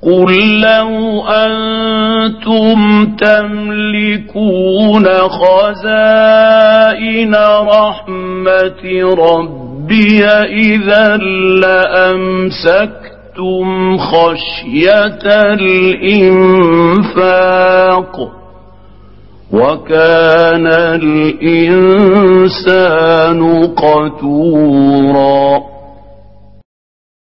قل لو أنتم تملكون خزائن رحمة ربي إذا لأمسكتم خشية الإنفاق وكان الإنسان قتورا